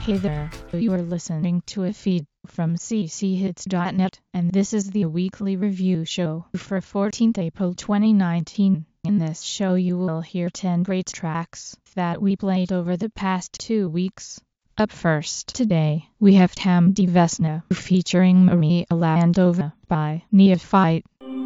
Hey there, you are listening to a feed from cchits.net, and this is the weekly review show for 14th April 2019. In this show you will hear 10 great tracks that we played over the past 2 weeks. Up first today, we have Tam Divesna featuring Maria Landova by Neophyte.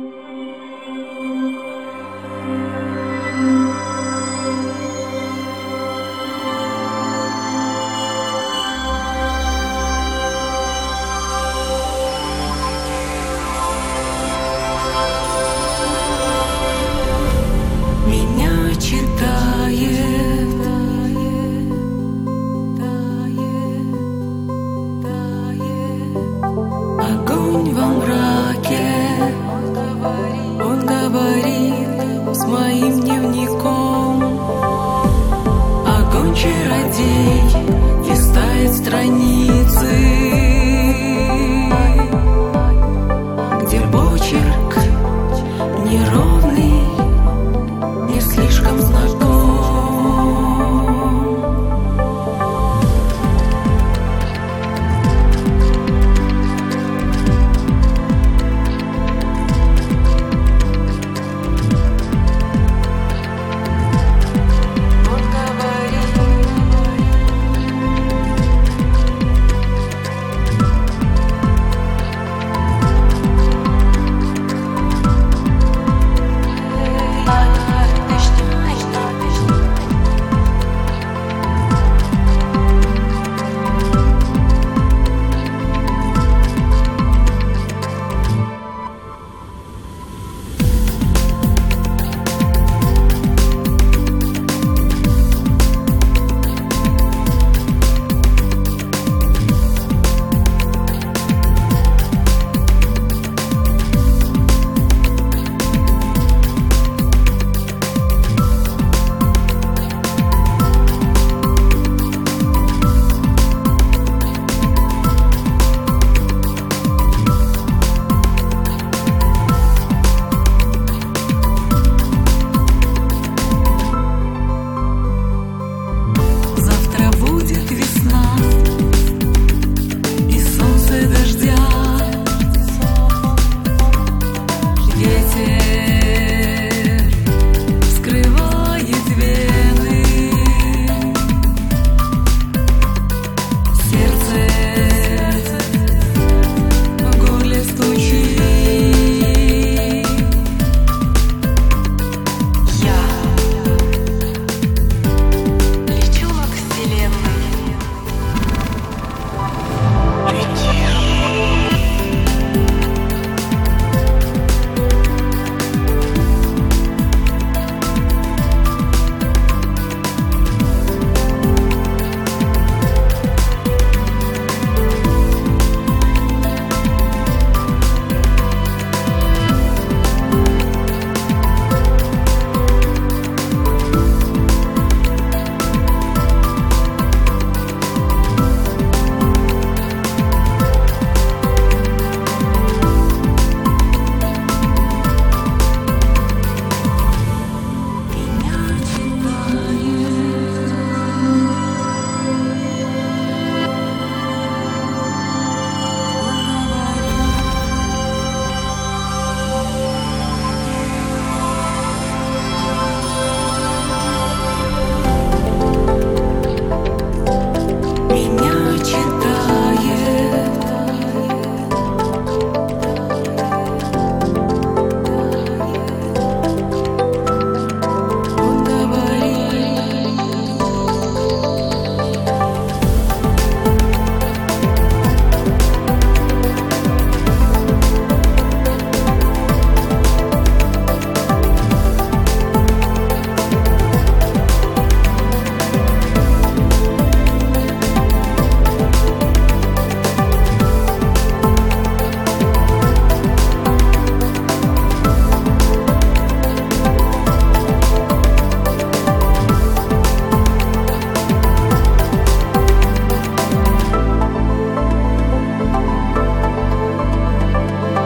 Огонь во мраке, он говорит с моим дневником. Огонь чародей листает страницы, где почерк неровный, не слишком знаком.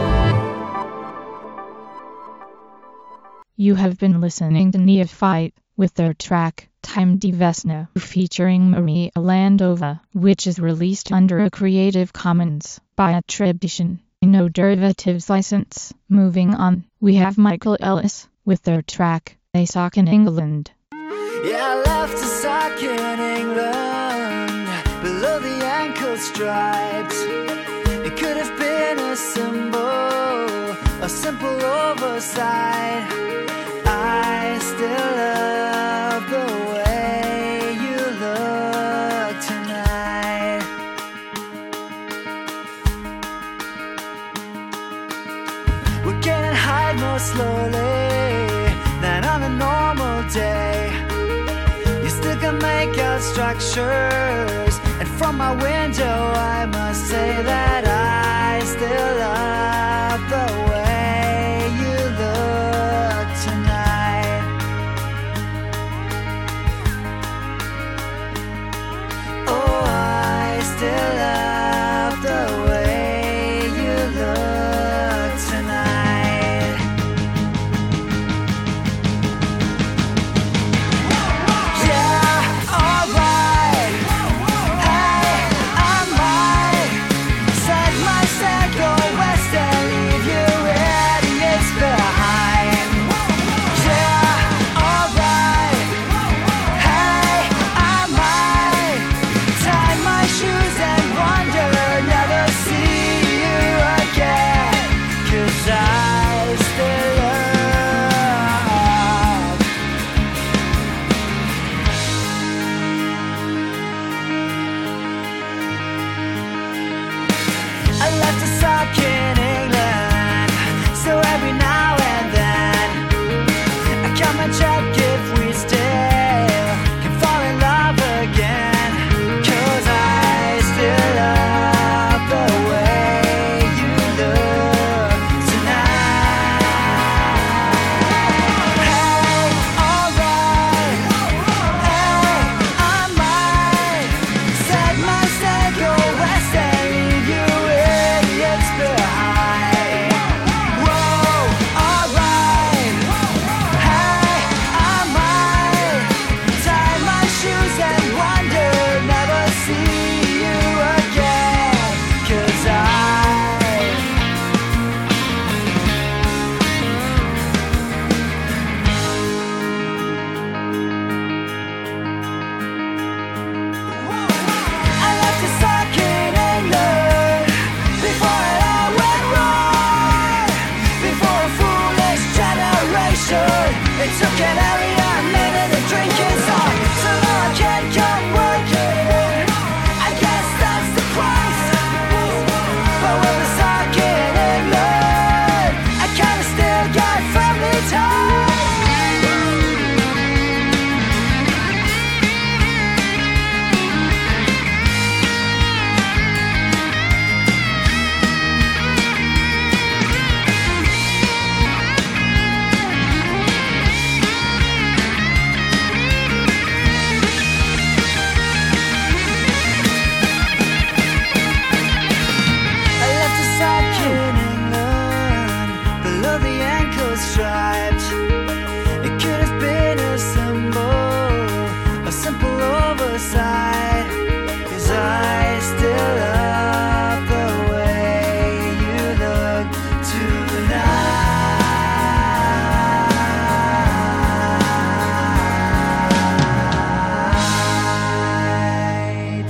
You have been listening to Neophyte with their track Time di Vesna featuring Maria Landova, which is released under a Creative Commons by attribution, no derivatives license. Moving on, we have Michael Ellis with their track A Sock in England. Yeah, I left a sock in England below the ankle stripes. It could have been a symbol, a simple oversight. I still love the way you look tonight. We're getting high more slowly than on a normal day. You still can make out structures, and from my window I must say that I still love the way you look tonight. Oh, I still love the way you look tonight. Yeah, alright. Hey, I might set myself go west and leave you idiots behind. Yeah, alright. Hey, I might tie my shoes and wander, never see you again. 'Cause I still love. I left a sock in England, so every now and then I come and check if we still can fall in love again. 'Cause I still love the way you look tonight. Hey, alright. Hey, I might set myself go west and leave you idiots behind. Whoa, alright. Hey, I might tie my shoes and wander, never see you again. 'Cause I left a sock in England before it all went wrong. Before a foolish generation, it took an area made of the drinking song. So now I can't come working. I guess that's the price. But with a sock in England, I kinda still got family ties. I left a sock in England below the ankle stripes. It could have been a symbol, a simple oversight. 'Cause I still love the way you look tonight.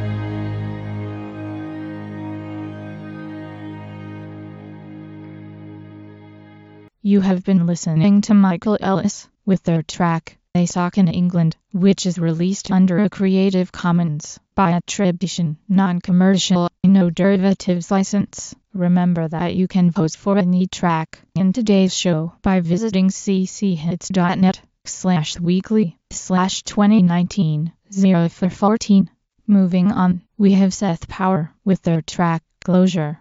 You have been listening to Michael Ellis with their track A Sock in England, which is released under a Creative Commons by attribution, non-commercial, no derivatives license. Remember that you can vote for any track in today's show by visiting cchits.net/weekly/2019 0414. Moving on, we have Seth Power with their track Closure.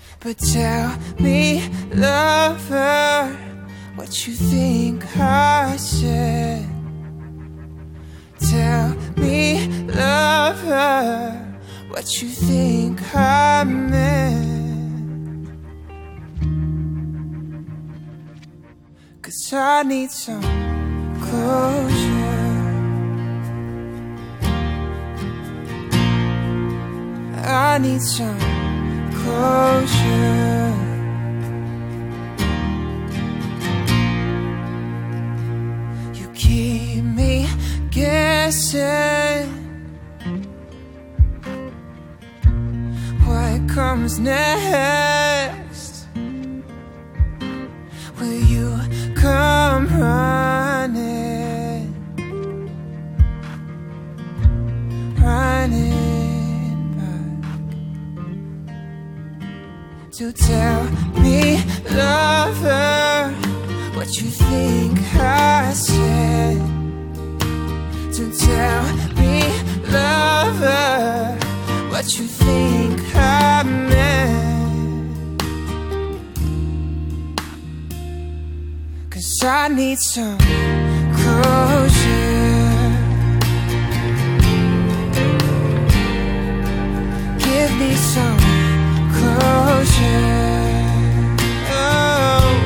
But tell me, lover, what you think I said. Tell me, lover, what you think I meant. 'Cause I need some closure. I need some closure. You keep me guessing. What comes next? Will you come running? Running back to tell me, lover, what you think I said. To tell me, lover, what you think I meant. 'Cause I need some closure. Give me some closure. Oh.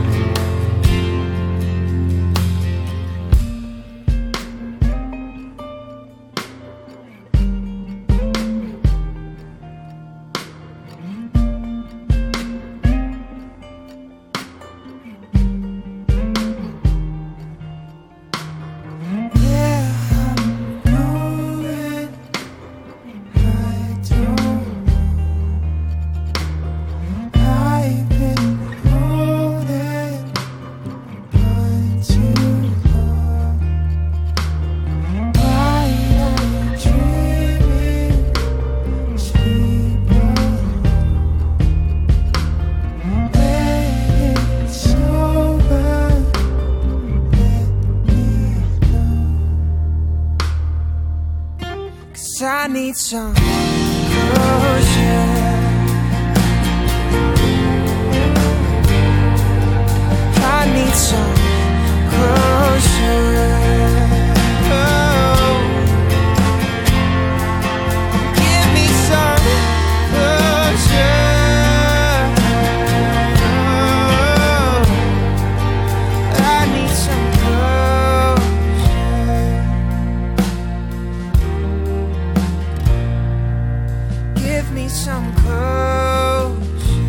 I need some closure. I need some closure. Oh. Give me some closure. Oh. I need some some closure.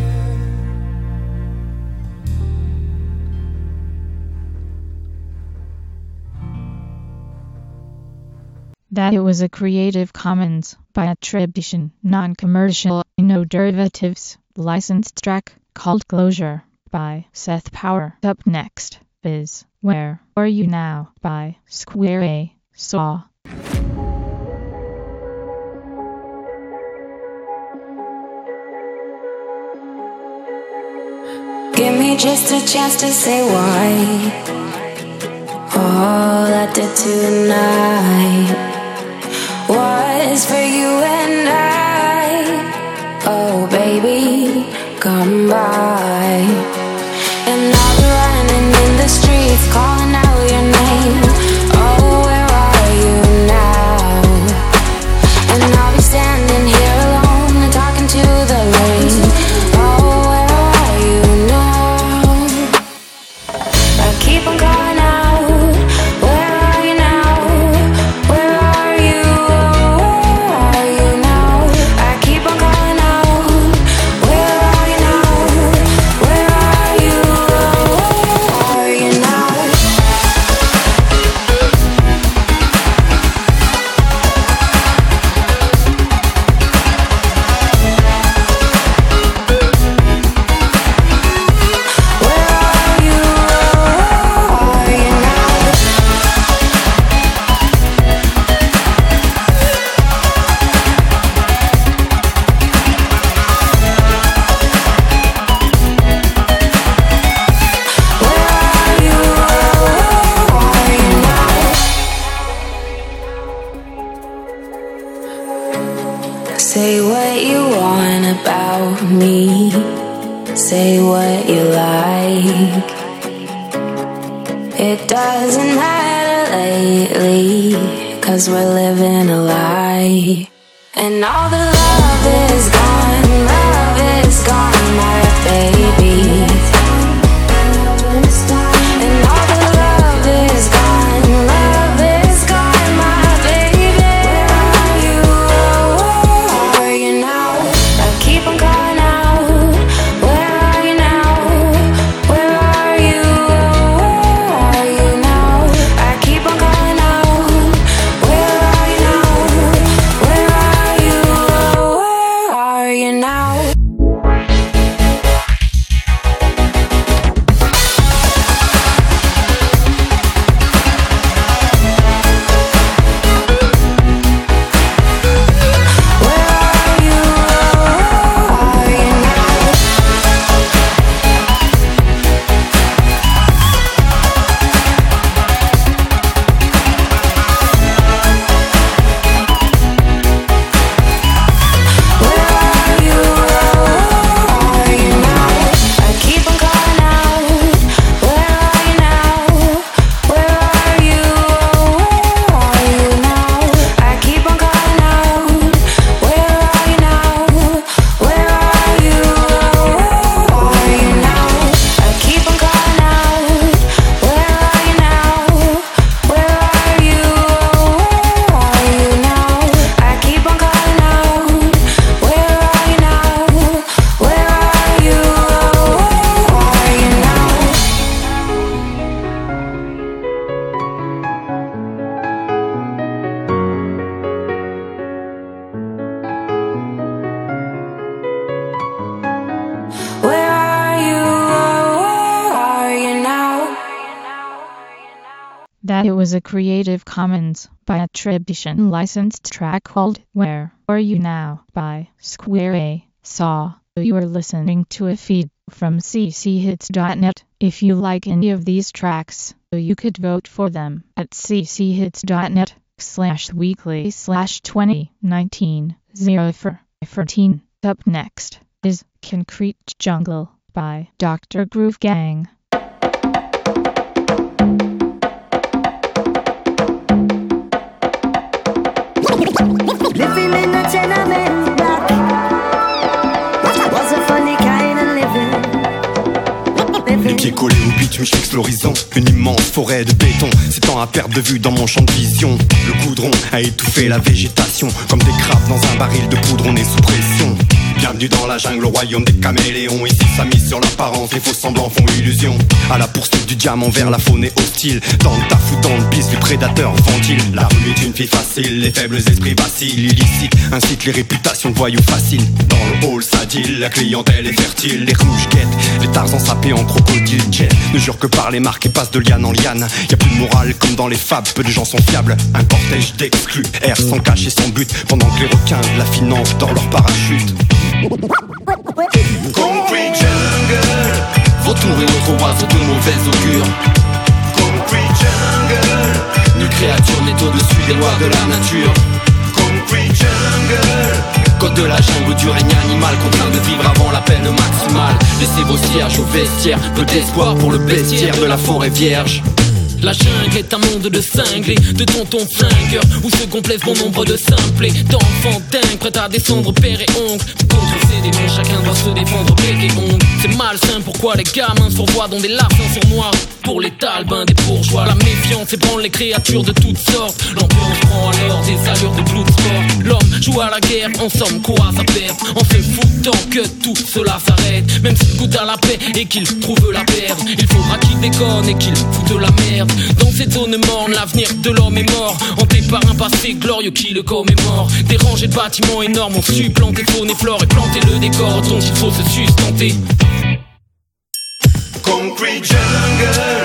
That it was a Creative Commons by attribution, non-commercial, no derivatives, licensed track called Closure by Seth Power. Up next is Where Are You Now by Square A Saw. Give me just a chance to say why. All I did tonight was for you and I. Oh baby, come by. And I'll be running in the streets, calling out your name. Oh, where are you now? And I'll be standing here alone, talking to the rain. Oh, where are you now? I keep on calling out. Where are you now? Where are you? Where are you now? I keep on calling out. Where are you now? Where are you? Where are you now? say what you like. It doesn't matter lately, 'cause we're living a lie. And all the love is gone, my baby. And all the love is gone, my baby. Where are you now? I keep on calling out. Where are you now? Where are you? Where are you now? I keep on calling out. Where are you now? Where are you? Where are you now? That it was a Creative Commons by attribution licensed track called Where Are You Now by Square A Saw. You are listening to a feed from cchits.net. If you like any of these tracks, you could vote for them at cchits.net/weekly/2019 0414. Up next is Concrete Jungle by Dr. Groove Gang. Living in a tenement block was a funny kind of living. Les pieds collés au bitume, je fixe l'horizon. Une immense forêt de béton s'étend à perte de vue dans mon champ de vision. Le goudron a étouffé la végétation. Comme des crabes dans un baril de poudre, on est sous pression. Bienvenue dans la jungle, au royaume des caméléons. Ici ça mise sur l'apparence, les faux semblants font illusion. À la poursuite du diamant vers la faune est hostile. Dans le taf ou dans le bis, les prédateurs ventilent. La rue est une fille facile, les faibles esprits vacillent. Illicite, incite les réputations de voyous faciles. Dans le hall ça deal, la clientèle est fertile. Les rouges guettent, les tarzans sapés en crocodile jet. Ne jure que par les marques et passe de liane en liane. Y'a plus de morale comme dans les fables, peu de gens sont fiables. Un cortège d'exclus, errent sans cache et sans but. Pendant que les requins de la finance dorent leur parachute. Concrete jungle, vautours et autres oiseaux de mauvais augure. Concrete jungle, nulle créature n'est au-dessus des lois de la nature. Concrete jungle, code de la jungle du règne animal, contraint de vivre avant la peine maximale. Laissez vos cierges au vestiaire, peu d'espoir pour le bestiaire de la forêt vierge. La jungle est un monde de cinglés, de tontons flingueurs, où se complaisent bon nombre de simplés, d'enfants dingues, prêts à descendre père et oncle. Contre ces démons, chacun doit se défendre bec et ongle. C'est malsain, pourquoi les gamins se revoient dans des larcins sournois? Pour les talbins, des bourgeois, la méfiance ébranle les créatures de toutes sortes. L'ambiance prend alors des allures de bloodsport. L'homme joue à la guerre, en somme quoi à perdre, en se foutant que tout cela s'arrête. Même s'il goûte à la paix et qu'il trouve la perdre, il faudra qu'il déconne et qu'il foute la merde. Dans cette zone morne, l'avenir de l'homme est mort, hanté par un passé glorieux qui le commémore. Des rangées de bâtiments énormes ont supplanté faune et flore et planté le décor dont il faut se sustenter. Concrete jungle.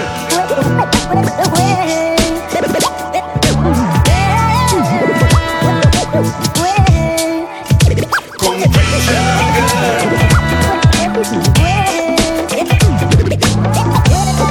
Concrete jungle.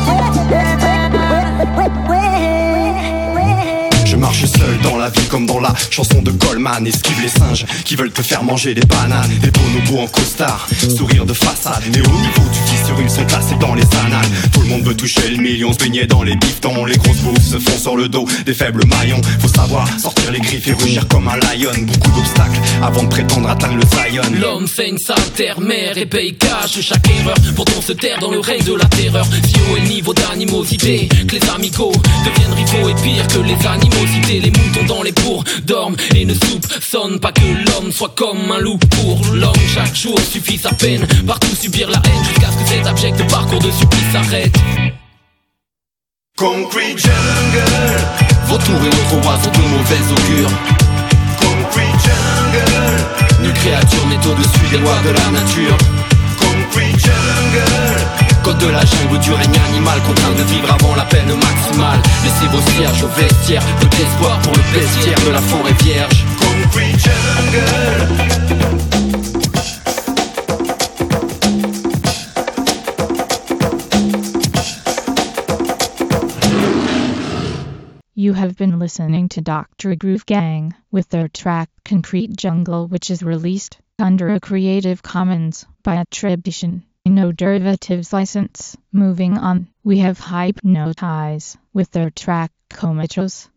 Je marche seul dans la vie comme dans la chanson de Coleman. Esquive les singes qui veulent te faire manger des bananes. Des bonobos en costard, sourire de façade. Mais au niveau du vice, ils sont classés dans les annales. Tout le monde veut toucher le million, se baigner dans les bifetons. Les grosses bouffes se font sur le dos des faibles maillons. Faut savoir sortir les griffes et rugir comme un lion. Beaucoup d'obstacles avant de prétendre atteindre le Zion. L'homme fait une sale terre-mère et paye cash chaque erreur. Pourtant se taire dans le règne de la terreur. Si haut est le niveau d'animosité que les amicaux deviennent rivaux et pire que les animosités. Les moutons dans les bourgs dorment et ne soupçonnent pas que l'homme soit comme un loup. Pour l'homme chaque jour suffit sa peine. Partout subir la haine jusqu'à ce que cet abject parcours de supplice s'arrête. Concrete jungle, vautours et autres oiseaux de mauvais augure. Concrete jungle, nulle créature n'est au-dessus des lois de la nature. Concrete jungle, code de la jungle du règne animal, contraint de vivre avant la peine maximale. Laissez vos cierges au vestiaire, peu d'espoir pour le bestiaire de la forêt vierge. Concrete jungle. You have been listening to Dr. Groove Gang with their track Concrete Jungle, which is released under a Creative Commons by attribution, no derivatives license. Moving on, we have Hypnotize with their track Comatose.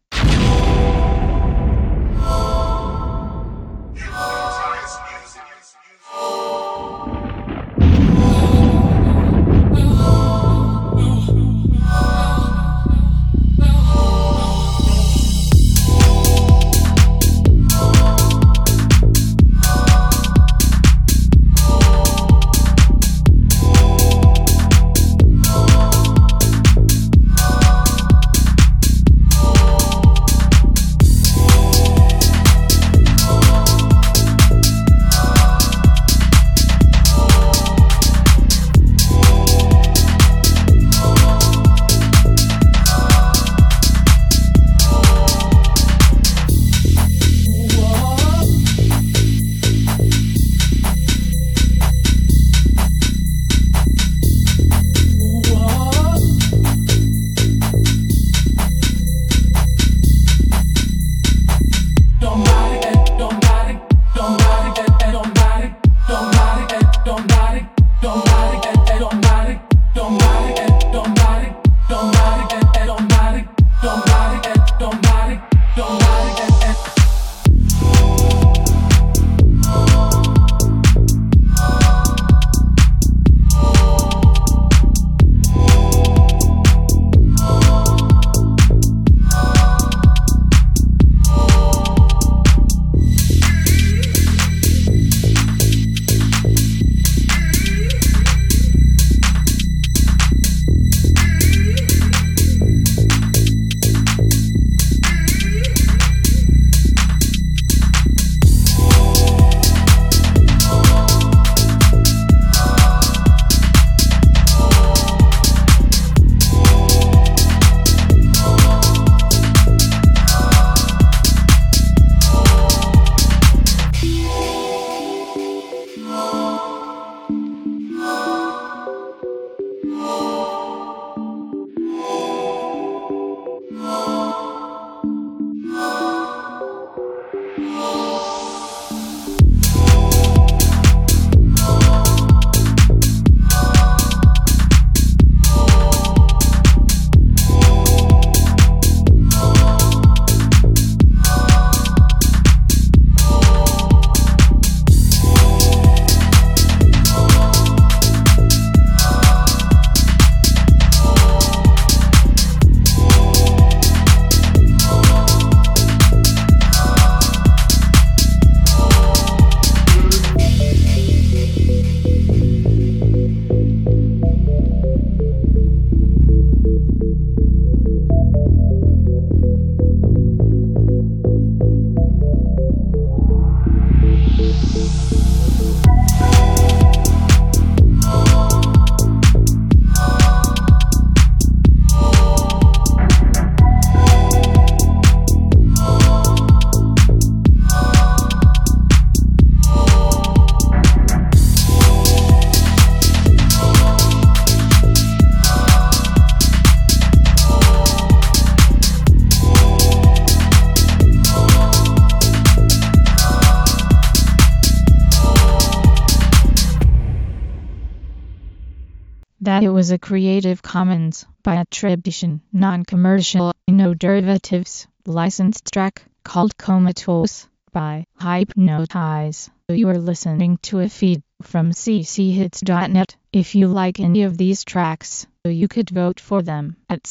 that it was a Creative Commons by attribution, non-commercial, no derivatives, licensed track called Comatose by Hypnotize. You are listening to a feed from cchits.net. If you like any of these tracks, you could vote for them at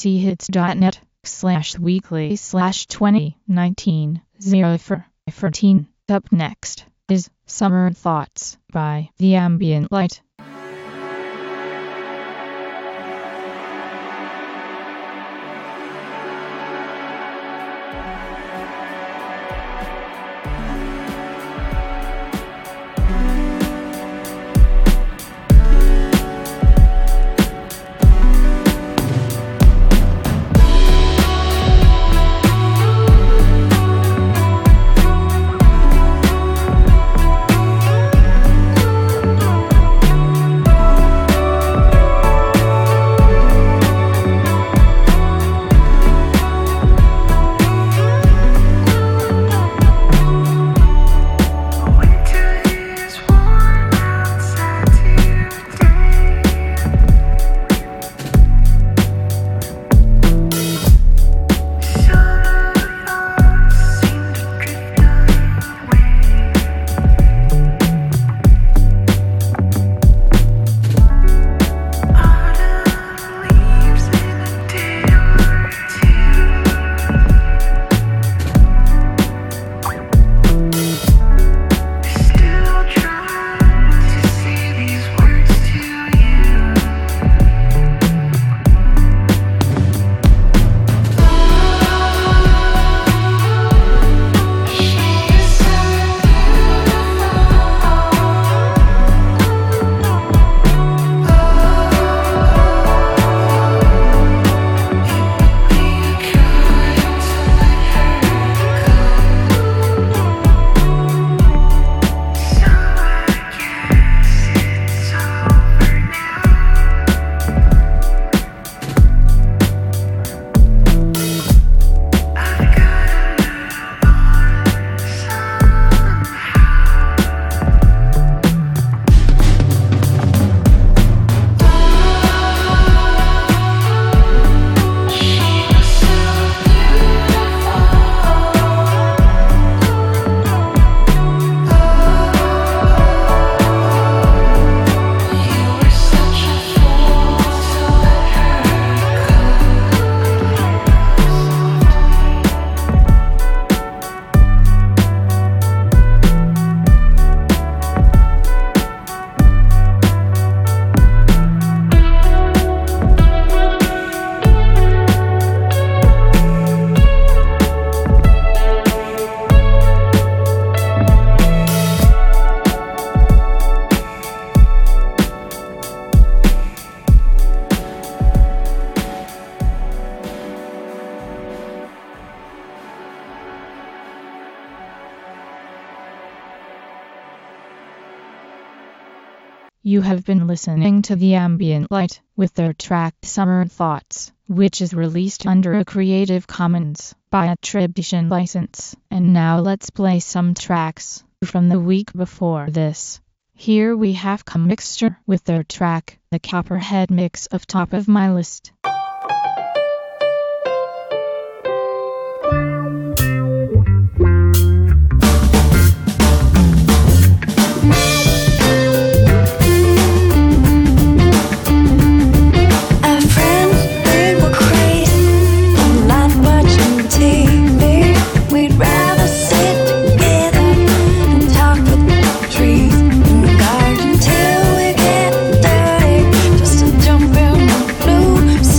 cchits.net/weekly/2019-0414. Up next is Summer Thoughts by The Ambient Light. You have been listening to The Ambient Light with their track Summer Thoughts, which is released under a Creative Commons by attribution license. And now let's play some tracks from the week before this. Here we have Commixture with their track The Copperhead Mix of Top of My List. Till we get dirty, just to jump in the blue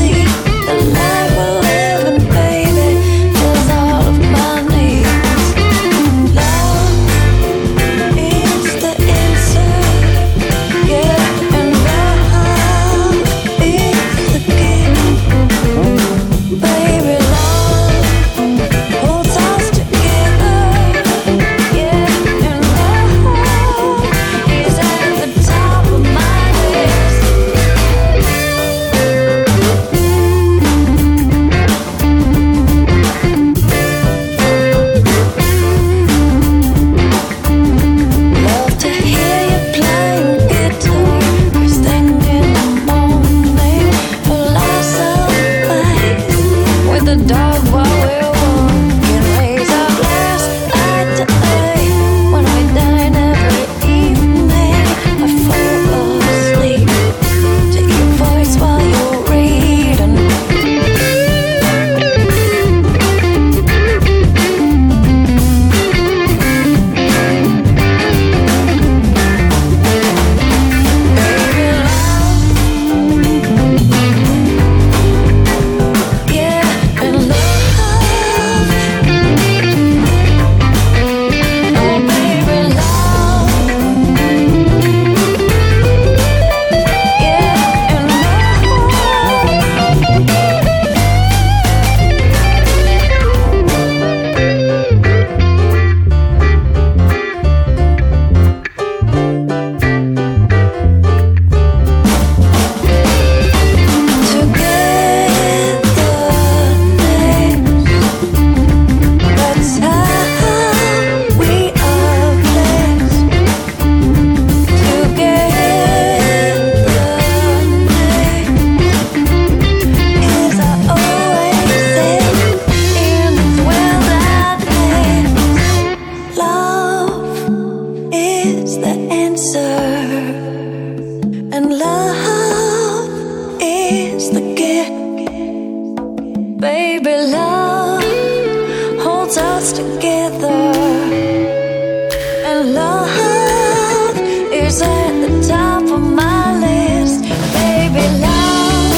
together, and love is at the top of my list, baby. Love.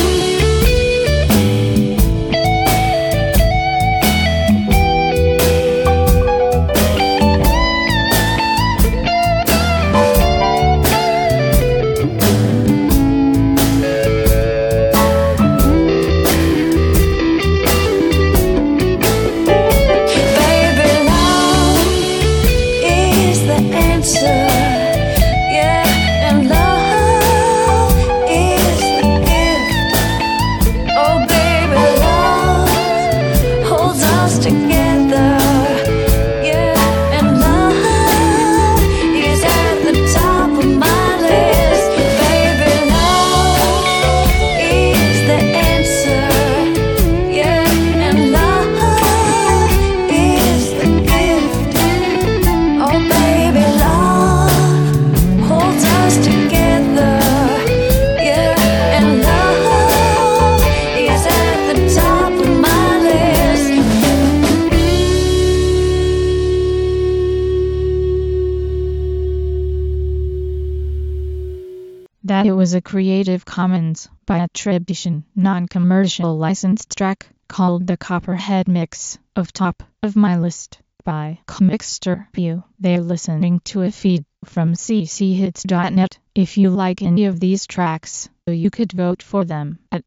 That it was a Creative Commons by attribution, non-commercial licensed track called the Copperhead Mix of Top of My List by Mixter View. They're listening to a feed from cchits.net. If you like any of these tracks, you could vote for them at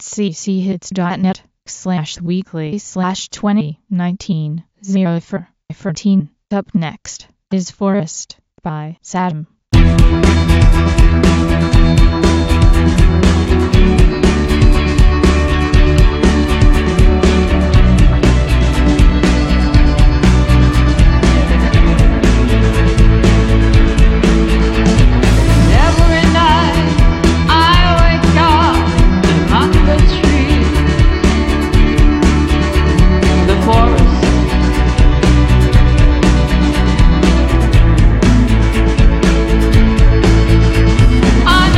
cchits.net/weekly/2019 0414. Up next is Forest by Saddam. I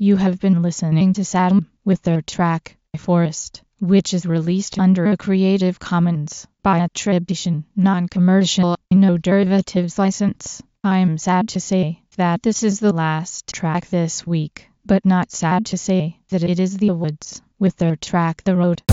You have been listening to Saddam with their track, Forest, which is released under a Creative Commons by attribution, non-commercial, no derivatives license. I'm sad to say that this is the last track this week, but not sad to say that it is The Woods with their track The Road.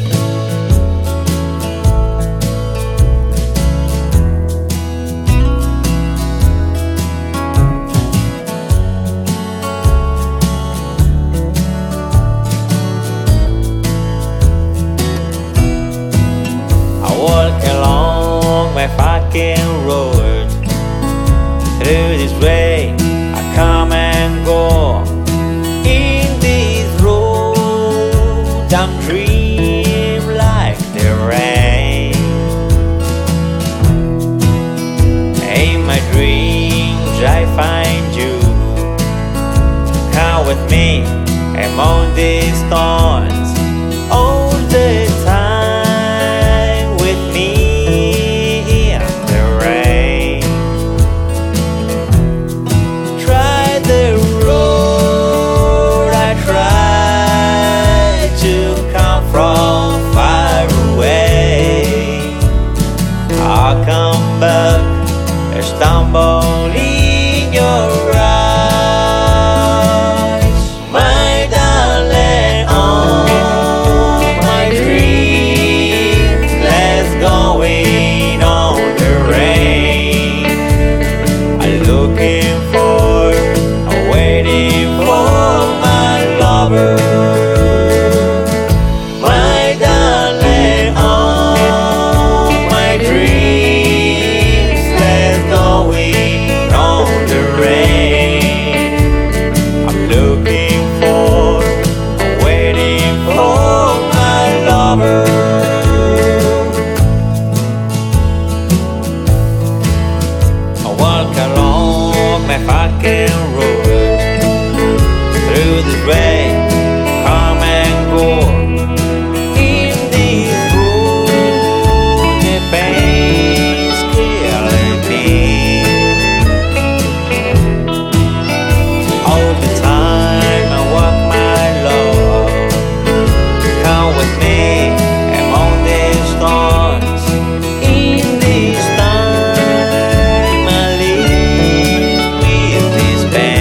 Walk along my fucking road. Through this way I come and go. In this road I'm dream like the rain. In my dreams I find you. Come with me among these thorns all the time. Stumble in your eyes, my darling. Oh, my dreams, let's go in on the rain. I'm looking for, I'm waiting for my lover. My darling, oh, my dreams, let's go on the rain. I'm looking for, I'm waiting for my lover. I walk along my fucking road. Through this way, come and go. In this road, the pain's killing me. All the time I walk my love. Come with me among these thorns. In this time I live with this pain.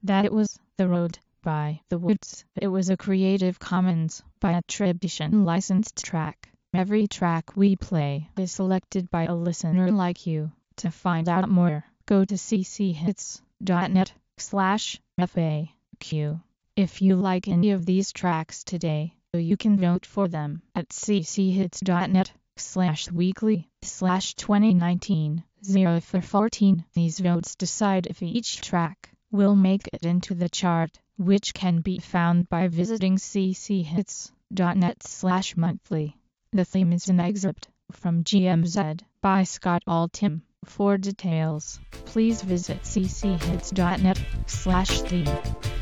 That it was The Road by The Woods. It was a Creative Commons by attribution licensed track. Every track we play is selected by a listener like you. To find out more, go to cchits.net/FAQ. If you like any of these tracks today, you can vote for them at cchits.net/weekly/2019 0414. These votes decide if each track will make it into the chart, which can be found by visiting cchits.net/monthly. The theme is an excerpt from GMZ by Scott Altham. For details, please visit cchits.net/theme.